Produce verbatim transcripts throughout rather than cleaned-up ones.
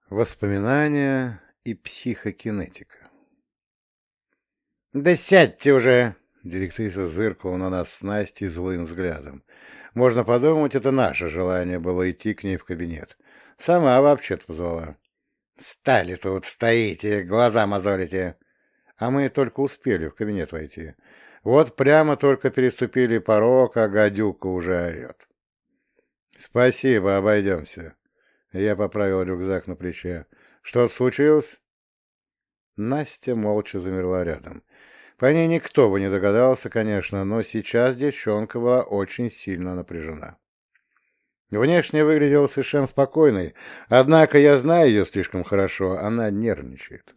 Воспоминания и психокинетика. «Да сядьте уже!» — директриса зыркала на нас с Настей злым взглядом. Можно подумать, это наше желание было идти к ней в кабинет. Сама вообще-то позвала. «Встали тут, стоите, глаза мозолите!» А мы только успели в кабинет войти. Вот прямо только переступили порог, а гадюка уже орет. «Спасибо, обойдемся». Я поправил рюкзак на плече. «Что случилось?» Настя молча замерла рядом. По ней никто бы не догадался, конечно, но сейчас девчонка была очень сильно напряжена. Внешне выглядела совершенно спокойной, однако я знаю ее слишком хорошо, она нервничает.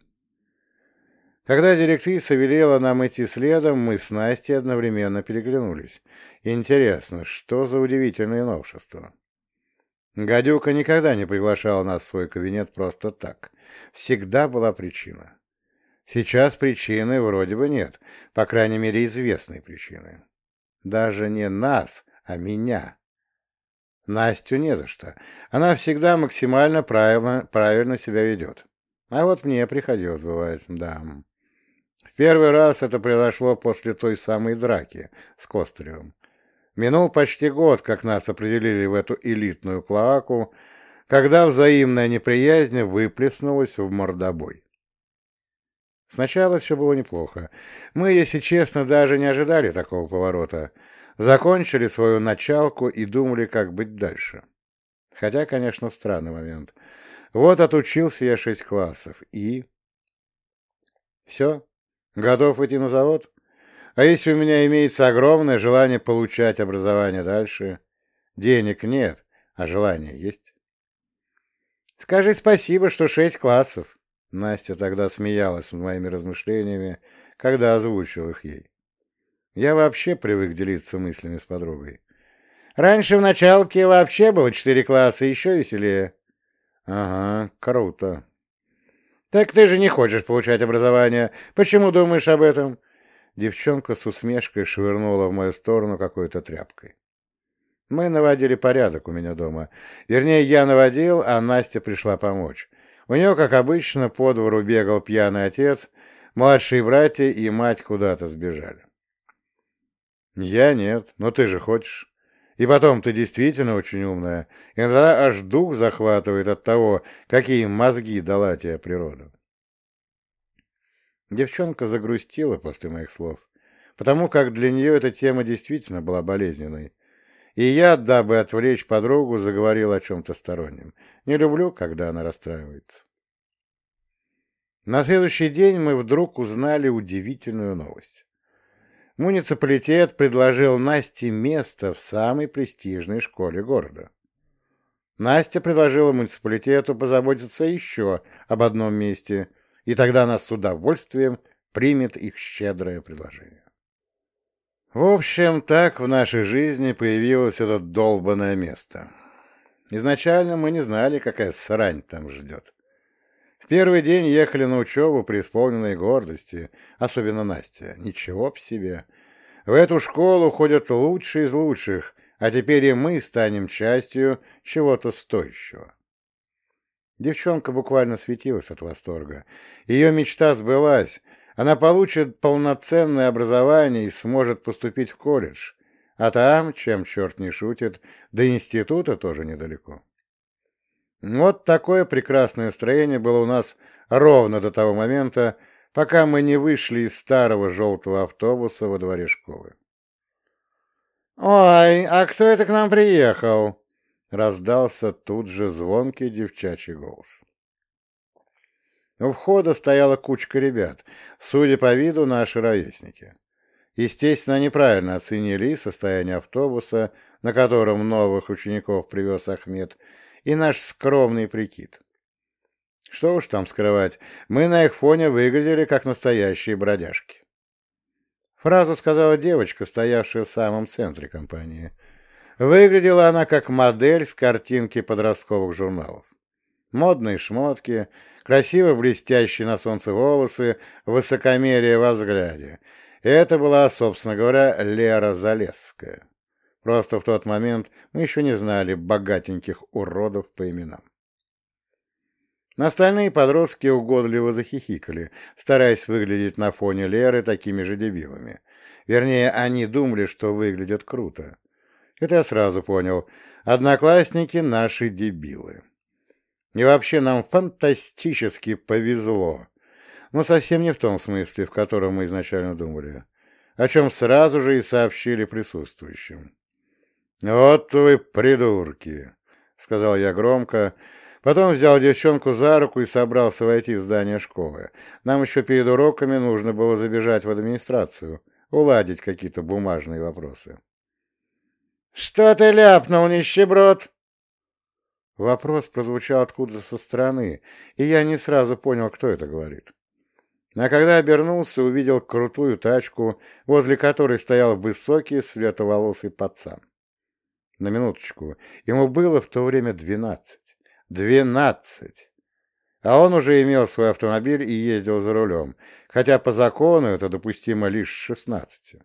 Когда директриса велела нам идти следом, мы с Настей одновременно переглянулись. Интересно, что за удивительное новшество? Гадюка никогда не приглашала нас в свой кабинет просто так. Всегда была причина. Сейчас причины вроде бы нет, по крайней мере, известной причины. Даже не нас, а меня. Настю не за что. Она всегда максимально правильно, правильно себя ведет. А вот мне приходилось, бывает, да. В первый раз это произошло после той самой драки с Костыревым. Минул почти год, как нас определили в эту элитную клоаку, когда взаимная неприязнь выплеснулась в мордобой. Сначала все было неплохо. Мы, если честно, даже не ожидали такого поворота. Закончили свою началку и думали, как быть дальше. Хотя, конечно, странный момент. Вот отучился я шесть классов. И? Все? Готов идти на завод? А если у меня имеется огромное желание получать образование дальше? Денег нет, а желание есть. Скажи спасибо, что шесть классов. Настя тогда смеялась над моими размышлениями, когда озвучил их ей. Я вообще привык делиться мыслями с подругой. Раньше в началке вообще было четыре класса, еще веселее. Ага, круто. Так ты же не хочешь получать образование. Почему думаешь об этом? Девчонка с усмешкой швырнула в мою сторону какой-то тряпкой. Мы наводили порядок у меня дома. Вернее, я наводил, а Настя пришла помочь. У нее, как обычно, по двору бегал пьяный отец, младшие братья и мать куда-то сбежали. Я нет, но ты же хочешь. И потом, ты действительно очень умная. Иногда аж дух захватывает от того, какие мозги дала тебе природа. Девчонка загрустила после моих слов, потому как для нее эта тема действительно была болезненной. И я, дабы отвлечь подругу, заговорил о чем-то стороннем. Не люблю, когда она расстраивается. На следующий день мы вдруг узнали удивительную новость. Муниципалитет предложил Насте место в самой престижной школе города. Настя предложила муниципалитету позаботиться еще об одном месте, и тогда она с удовольствием примет их щедрое предложение. В общем, так в нашей жизни появилось это долбанное место. Изначально мы не знали, какая срань там ждет. В первый день ехали на учебу преисполненной гордости, особенно Настя. Ничего б себе. В эту школу ходят лучшие из лучших, а теперь и мы станем частью чего-то стоящего. Девчонка буквально светилась от восторга. Ее мечта сбылась. Она получит полноценное образование и сможет поступить в колледж. А там, чем черт не шутит, до института тоже недалеко. Вот такое прекрасное настроение было у нас ровно до того момента, пока мы не вышли из старого желтого автобуса во дворе школы. «Ой, а кто это к нам приехал?» — раздался тут же звонкий девчачий голос. У входа стояла кучка ребят, судя по виду, наши ровесники. Естественно, они правильно оценили состояние автобуса, на котором новых учеников привез Ахмед, и наш скромный прикид. Что уж там скрывать, мы на их фоне выглядели как настоящие бродяжки. Фразу сказала девочка, стоявшая в самом центре компании. Выглядела она как модель с картинки подростковых журналов. Модные шмотки, красиво блестящие на солнце волосы, высокомерие во взгляде. Это была, собственно говоря, Лера Залесская. Просто в тот момент мы еще не знали богатеньких уродов по именам. Остальные подростки угодливо захихикали, стараясь выглядеть на фоне Леры такими же дебилами. Вернее, они думали, что выглядят круто. Это я сразу понял. Одноклассники наши дебилы. И вообще нам фантастически повезло. Но совсем не в том смысле, в котором мы изначально думали. О чем сразу же и сообщили присутствующим. «Вот вы придурки!» — сказал я громко. Потом взял девчонку за руку и собрался войти в здание школы. Нам еще перед уроками нужно было забежать в администрацию, уладить какие-то бумажные вопросы. «Что ты ляпнул, нищеброд?» Вопрос прозвучал откуда-то со стороны, и я не сразу понял, кто это говорит. А когда обернулся, увидел крутую тачку, возле которой стоял высокий светловолосый пацан. На минуточку, ему было в то время двенадцать. Двенадцать! А он уже имел свой автомобиль и ездил за рулем, хотя по закону это допустимо лишь с шестнадцати.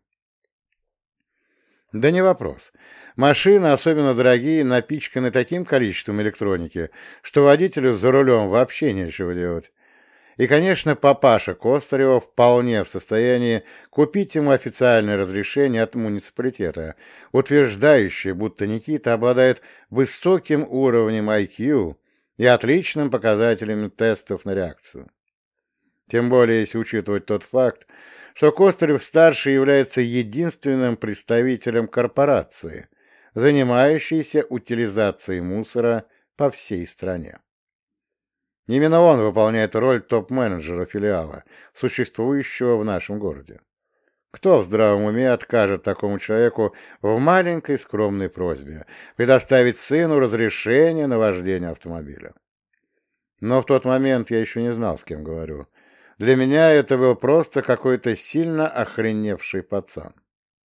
Да не вопрос. Машины, особенно дорогие, напичканы таким количеством электроники, что водителю за рулем вообще нечего делать. И, конечно, папаша Костарева вполне в состоянии купить ему официальное разрешение от муниципалитета, утверждающее, будто Никита обладает высоким уровнем ай кью и отличным показателем тестов на реакцию. Тем более, если учитывать тот факт, что Костарев-старший является единственным представителем корпорации, занимающейся утилизацией мусора по всей стране. Именно он выполняет роль топ-менеджера филиала, существующего в нашем городе. Кто в здравом уме откажет такому человеку в маленькой скромной просьбе предоставить сыну разрешение на вождение автомобиля? Но в тот момент я еще не знал, с кем говорю. Для меня это был просто какой-то сильно охреневший пацан.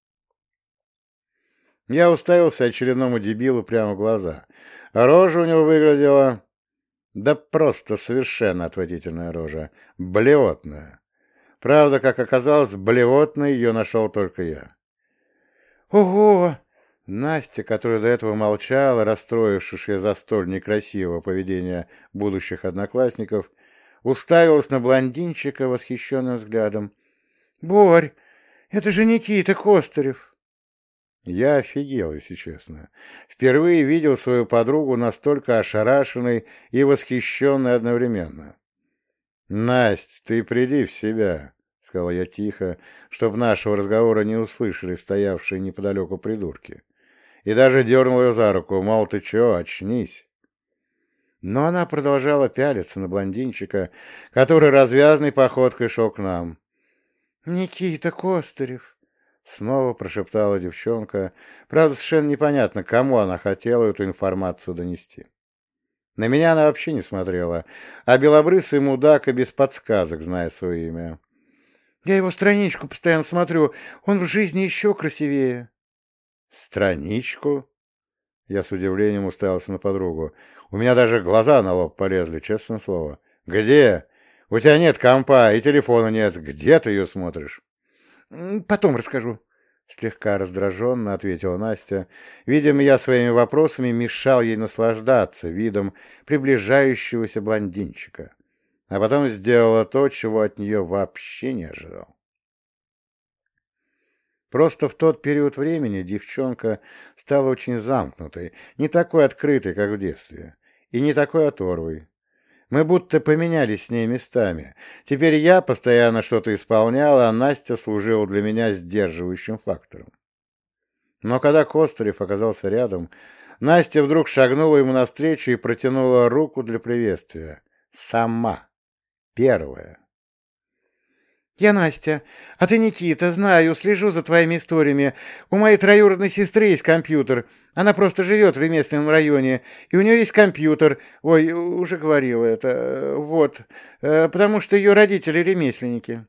Я уставился очередному дебилу прямо в глаза. Рожа у него выглядела... Да просто совершенно отвратительная рожа. Блевотная. Правда, как оказалось, блевотной ее нашел только я. «Ого!» Настя, которая до этого молчала, расстроившись за столь некрасивого поведения будущих одноклассников, уставилась на блондинчика восхищенным взглядом. «Борь, это же Никита Костарев!» Я офигел, если честно. Впервые видел свою подругу настолько ошарашенной и восхищенной одновременно. «Насть, ты приди в себя», — сказал я тихо, чтобы нашего разговора не услышали стоявшие неподалеку придурки. И даже дернул ее за руку, мол, ты че, очнись. Но она продолжала пялиться на блондинчика, который развязной походкой шел к нам. «Никита Костарев», — снова прошептала девчонка. Правда, совершенно непонятно, кому она хотела эту информацию донести. На меня она вообще не смотрела, а белобрысый мудак и без подсказок знает свое имя. «Я его страничку постоянно смотрю, он в жизни еще красивее». «Страничку?» Я с удивлением уставился на подругу. У меня даже глаза на лоб полезли, честное слово. «Где? У тебя нет компа и телефона нет. Где ты ее смотришь?» «Потом расскажу», — слегка раздраженно ответила Настя. Видимо, я своими вопросами мешал ей наслаждаться видом приближающегося блондинчика, а потом сделала то, чего от нее вообще не ожидал. Просто в тот период времени девчонка стала очень замкнутой, не такой открытой, как в детстве, и не такой оторвой. Мы будто поменялись с ней местами. Теперь я постоянно что-то исполнял, а Настя служила для меня сдерживающим фактором. Но когда Костарев оказался рядом, Настя вдруг шагнула ему навстречу и протянула руку для приветствия. Сама. Первая. «Я Настя, а ты Никита, знаю, слежу за твоими историями. У моей троюродной сестры есть компьютер. Она просто живет в ремесленном районе, и у нее есть компьютер. Ой, уже говорила это. Вот. Потому что ее родители ремесленники».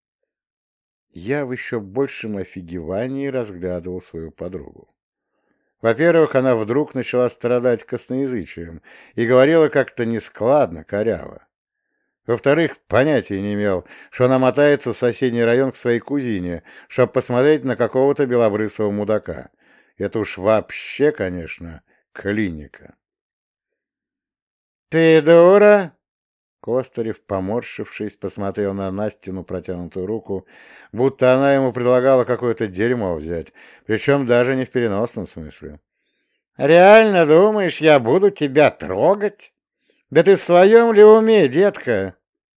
Я в еще большем офигевании разглядывал свою подругу. Во-первых, она вдруг начала страдать косноязычием и говорила как-то нескладно, коряво. Во-вторых, понятия не имел, что она мотается в соседний район к своей кузине, чтобы посмотреть на какого-то белобрысого мудака. Это уж вообще, конечно, клиника. «Ты дура?» Костарев, поморщившись, посмотрел на Настину протянутую руку, будто она ему предлагала какое-то дерьмо взять, причем даже не в переносном смысле. «Реально думаешь, я буду тебя трогать? Да ты в своем ли уме, детка?»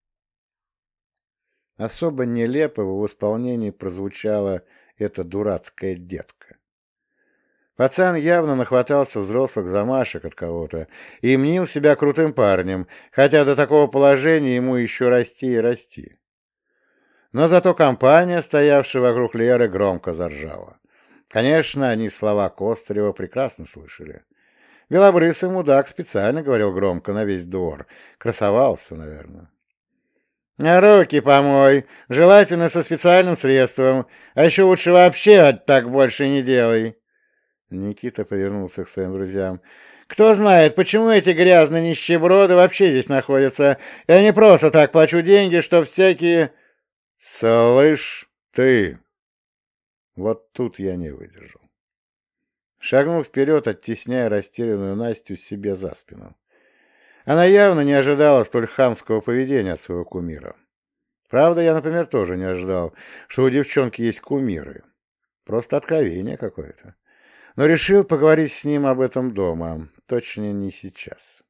Особо нелепо в его исполнении прозвучала эта дурацкая детка. Пацан явно нахватался взрослых замашек от кого-то и мнил себя крутым парнем, хотя до такого положения ему еще расти и расти. Но зато компания, стоявшая вокруг Леры, громко заржала. Конечно, они слова Костарева прекрасно слышали. Белобрысый мудак специально говорил громко на весь двор. Красовался, наверное. «Руки помой, желательно со специальным средством, а еще лучше вообще так больше не делай». Никита повернулся к своим друзьям. «Кто знает, почему эти грязные нищеброды вообще здесь находятся? Я не просто так плачу деньги, что всякие...» «Слышь, ты!» Вот тут я не выдержал. Шагнув вперед, оттесняя растерянную Настю себе за спину. Она явно не ожидала столь хамского поведения от своего кумира. Правда, я, например, тоже не ожидал, что у девчонки есть кумиры. Просто откровение какое-то. Но решил поговорить с ним об этом дома. Точно не сейчас.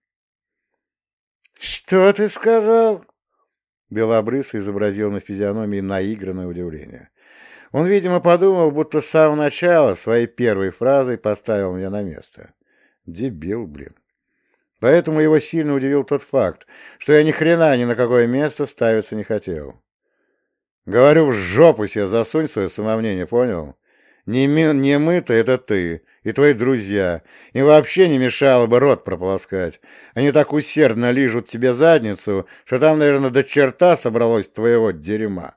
«Что ты сказал?» Белобрысый изобразил на физиономии наигранное удивление. Он, видимо, подумал, будто с самого начала своей первой фразой поставил меня на место. Дебил, блин. Поэтому его сильно удивил тот факт, что я ни хрена ни на какое место ставиться не хотел. Говорю, в жопу себе засунь свое самомнение, понял? Не, ми, не мы-то, это ты и твои друзья. Им вообще не мешало бы рот прополоскать. Они так усердно лижут тебе задницу, что там, наверное, до черта собралось твоего дерьма.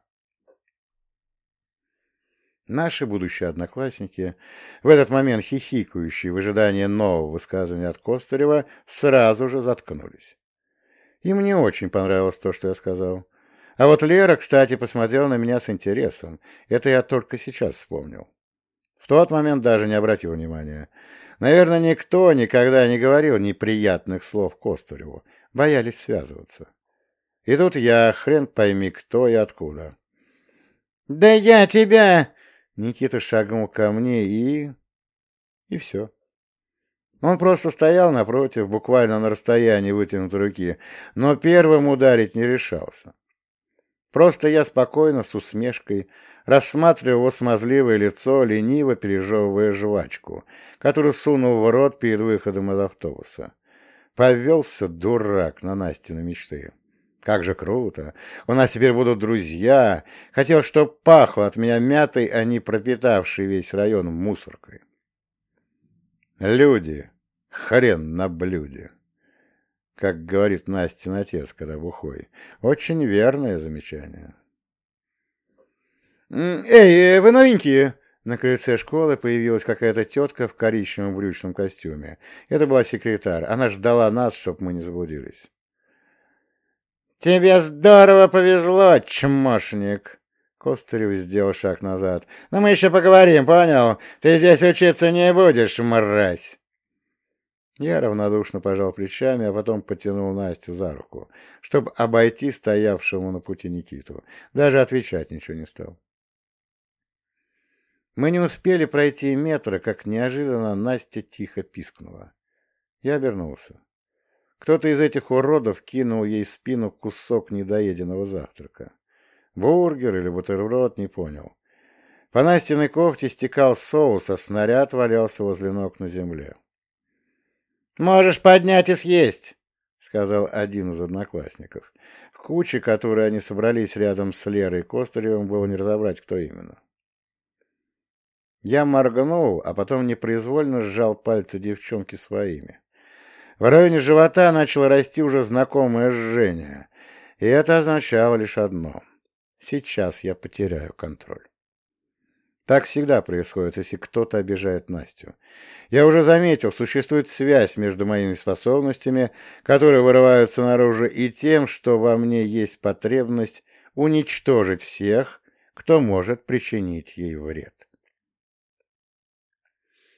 Наши будущие одноклассники, в этот момент хихикающие в ожидании нового высказывания от Костарева, сразу же заткнулись. Им не очень понравилось то, что я сказал. А вот Лера, кстати, посмотрела на меня с интересом. Это я только сейчас вспомнил. В тот момент даже не обратил внимания. Наверное, никто никогда не говорил неприятных слов Костареву. Боялись связываться. И тут я, хрен пойми, кто и откуда. «Да я тебя!» Никита шагнул ко мне и... И все. Он просто стоял напротив, буквально на расстоянии вытянутой руки, но первым ударить не решался. Просто я спокойно, с усмешкой, рассматривал его смазливое лицо, лениво пережевывая жвачку, которую сунул в рот перед выходом из автобуса. Повелся дурак на Настины мечты. Как же круто! У нас теперь будут друзья. Хотел, чтоб пахло от меня мятой, а не пропитавший весь район мусоркой. Люди. Хрен на блюде. Как говорит Настин отец, когда бухой. Очень верное замечание. «Эй, вы новенькие!» На крыльце школы появилась какая-то тетка в коричневом брючном костюме. Это была секретарь. Она ждала нас, чтоб мы не заблудились. «Тебе здорово повезло, чмошник!» Костарев сделал шаг назад. «Но мы еще поговорим, понял? Ты здесь учиться не будешь, мразь!» Я равнодушно пожал плечами, а потом потянул Настю за руку, чтобы обойти стоявшему на пути Никиту. Даже отвечать ничего не стал. Мы не успели пройти метра, как неожиданно Настя тихо пискнула. Я обернулся. Кто-то из этих уродов кинул ей в спину кусок недоеденного завтрака. Бургер или бутерброд, не понял. По Настиной кофте стекал соус, а снаряд валялся возле ног на земле. «Можешь поднять и съесть», — сказал один из одноклассников. В куче, которой они собрались рядом с Лерой и Костаревым, было не разобрать, кто именно. Я моргнул, а потом непроизвольно сжал пальцы девчонки своими. В районе живота начало расти уже знакомое жжение, и это означало лишь одно — сейчас я потеряю контроль. Так всегда происходит, если кто-то обижает Настю. Я уже заметил, существует связь между моими способностями, которые вырываются наружу, и тем, что во мне есть потребность уничтожить всех, кто может причинить ей вред.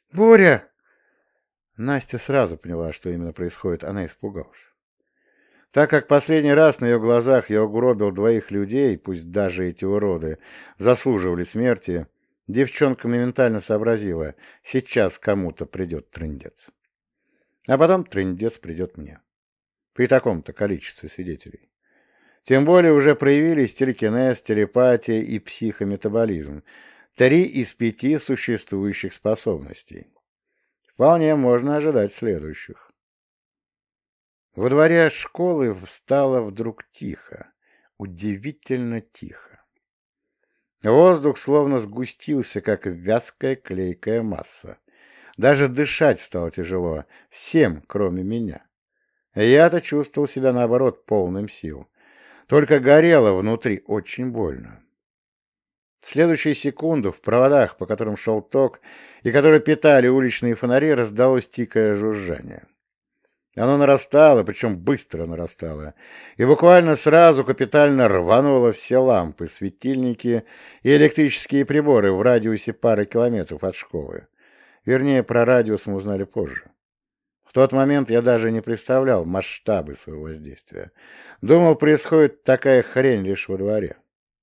«Боря!» Настя сразу поняла, что именно происходит. Она испугалась. Так как последний раз на ее глазах я угробил двоих людей, пусть даже эти уроды заслуживали смерти, девчонка моментально сообразила, сейчас кому-то придет трындец. А потом трындец придет мне. При таком-то количестве свидетелей. Тем более уже проявились телекинез, телепатия и психометаболизм. Три из пяти существующих способностей. Вполне можно ожидать следующих. Во дворе школы стало вдруг тихо. Удивительно тихо. Воздух словно сгустился, как вязкая клейкая масса. Даже дышать стало тяжело. Всем, кроме меня. Я-то чувствовал себя, наоборот, полным сил. Только горело внутри очень больно. В следующую секунду в проводах, по которым шел ток, и которые питали уличные фонари, раздалось тихое жужжание. Оно нарастало, причем быстро нарастало, и буквально сразу капитально рвануло все лампы, светильники и электрические приборы в радиусе пары километров от школы. Вернее, про радиус мы узнали позже. В тот момент я даже не представлял масштабы своего воздействия. Думал, происходит такая хрень лишь во дворе.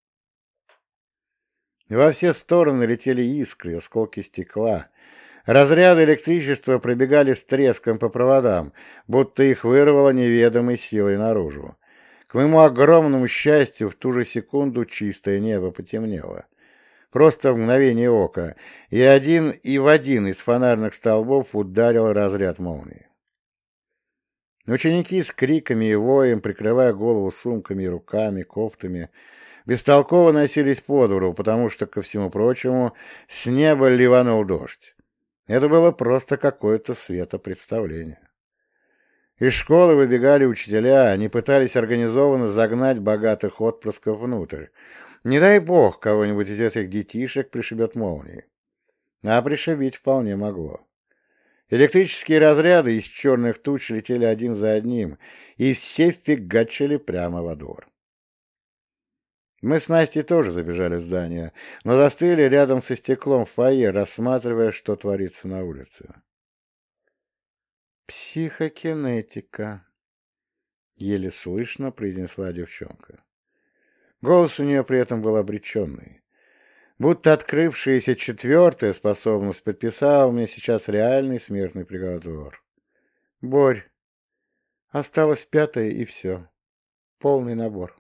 Во все стороны летели искры, осколки стекла. Разряды электричества пробегали с треском по проводам, будто их вырвало неведомой силой наружу. К моему огромному счастью, в ту же секунду чистое небо потемнело. Просто в мгновение ока, и один и в один из фонарных столбов ударил разряд молнии. Ученики с криками и воем, прикрывая голову сумками, руками, кофтами, бестолково носились по двору, потому что, ко всему прочему, с неба ливанул дождь. Это было просто какое-то светопредставление. Из школы выбегали учителя, они пытались организованно загнать богатых отпрысков внутрь. Не дай бог, кого-нибудь из этих детишек пришибет молнией. А пришибить вполне могло. Электрические разряды из черных туч летели один за одним, и все фигачили прямо во двор. Мы с Настей тоже забежали в здание, но застыли рядом со стеклом в фойе, рассматривая, что творится на улице. «Психокинетика», — еле слышно произнесла девчонка. Голос у нее при этом был обреченный. Будто открывшаяся четвертая способность подписала мне сейчас реальный смертный приговор. «Борь, осталось пятая и все. Полный набор».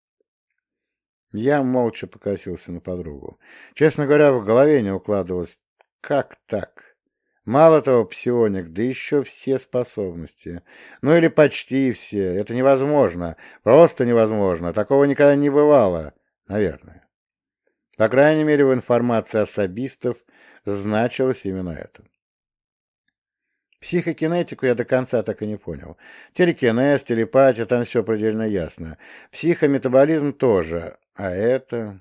Я молча покосился на подругу. Честно говоря, в голове не укладывалось, как так? Мало того, псионик, да еще все способности. Ну или почти все. Это невозможно. Просто невозможно. Такого никогда не бывало. Наверное. По крайней мере, в информации особистов значилось именно это. Психокинетику я до конца так и не понял. Телекинез, телепатия, там все предельно ясно. Психометаболизм тоже. А это...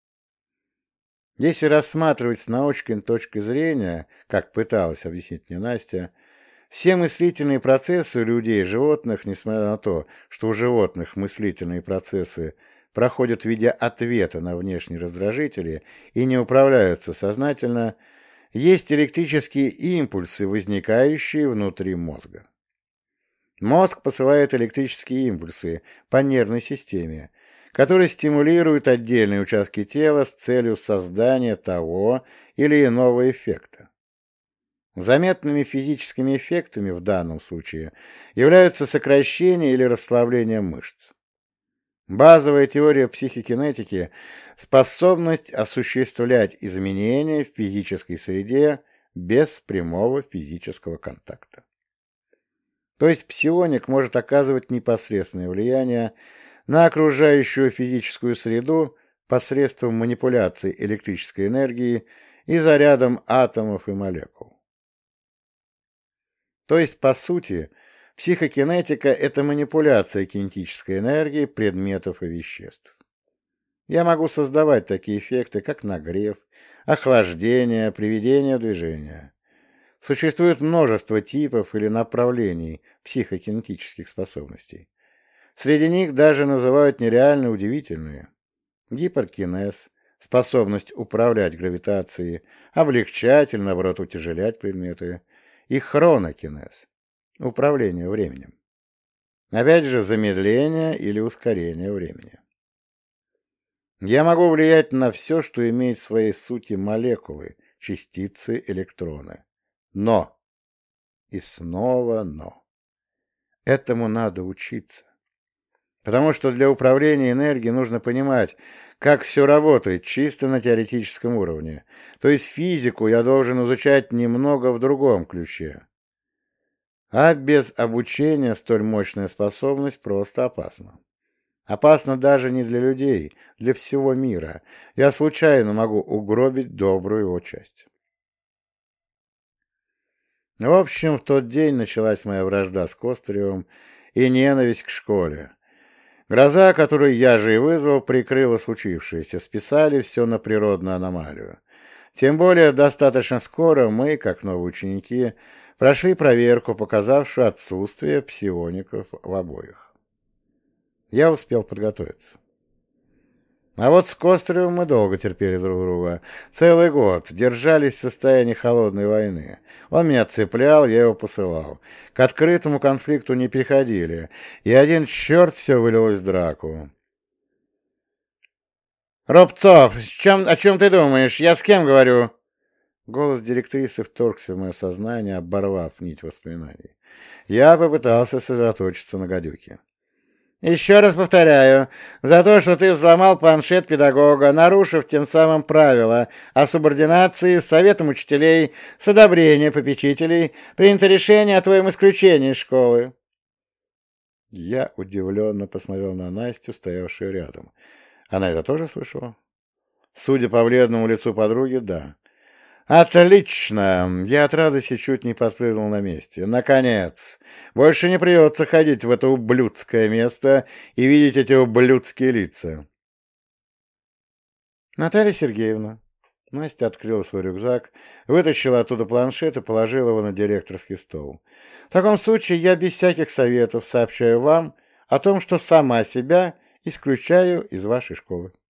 Если рассматривать с научной точки зрения, как пыталась объяснить мне Настя, все мыслительные процессы у людей и животных, несмотря на то, что у животных мыслительные процессы проходят в виде ответа на внешние раздражители и не управляются сознательно, есть электрические импульсы, возникающие внутри мозга. Мозг посылает электрические импульсы по нервной системе, которые стимулируют отдельные участки тела с целью создания того или иного эффекта. Заметными физическими эффектами в данном случае являются сокращение или расслабление мышц. Базовая теория психокинетики – способность осуществлять изменения в физической среде без прямого физического контакта. То есть псионик может оказывать непосредственное влияние на окружающую физическую среду посредством манипуляции электрической энергии и зарядом атомов и молекул. То есть, по сути, психокинетика – это манипуляция кинетической энергией предметов и веществ. Я могу создавать такие эффекты, как нагрев, охлаждение, приведение в движение. Существует множество типов или направлений психокинетических способностей. Среди них даже называют нереально удивительные. Гиперкинез – способность управлять гравитацией, облегчать или, наоборот, утяжелять предметы, и хронокинез – управление временем. Опять же, замедление или ускорение времени. Я могу влиять на все, что имеет в своей сути молекулы, частицы, электроны. Но, и снова но. Этому надо учиться. Потому что для управления энергией нужно понимать, как все работает чисто на теоретическом уровне. То есть физику я должен изучать немного в другом ключе. А без обучения столь мощная способность просто опасна. Опасно даже не для людей, для всего мира. Я случайно могу угробить добрую его часть. В общем, в тот день началась моя вражда с Костыревым и ненависть к школе. Гроза, которую я же и вызвал, прикрыла случившееся, списали все на природную аномалию. Тем более, достаточно скоро мы, как новые ученики, прошли проверку, показавшую отсутствие псиоников в обоих. Я успел подготовиться. А вот с Костыревым мы долго терпели друг друга. Целый год держались в состоянии холодной войны. Он меня цеплял, я его посылал. К открытому конфликту не переходили, и один черт все вылилось в драку. «Рубцов, чем, о чем ты думаешь? Я с кем говорю?» Голос директрисы вторгся в мое сознание, оборвав нить воспоминаний. Я попытался сосредоточиться на гадюке. «Еще раз повторяю, за то, что ты взломал планшет педагога, нарушив тем самым правила о субординации с советом учителей, с одобрения попечителей, принято решение о твоем исключении из школы». Я удивленно посмотрел на Настю, стоявшую рядом. Она это тоже слышала? Судя по бледному лицу подруги, да. «Отлично!» Я от радости чуть не подпрыгнул на месте. «Наконец! Больше не придется ходить в это ублюдское место и видеть эти ублюдские лица!» «Наталья Сергеевна!» Настя открыла свой рюкзак, вытащила оттуда планшет и положила его на директорский стол. «В таком случае я без всяких советов сообщаю вам о том, что сама себя исключаю из вашей школы».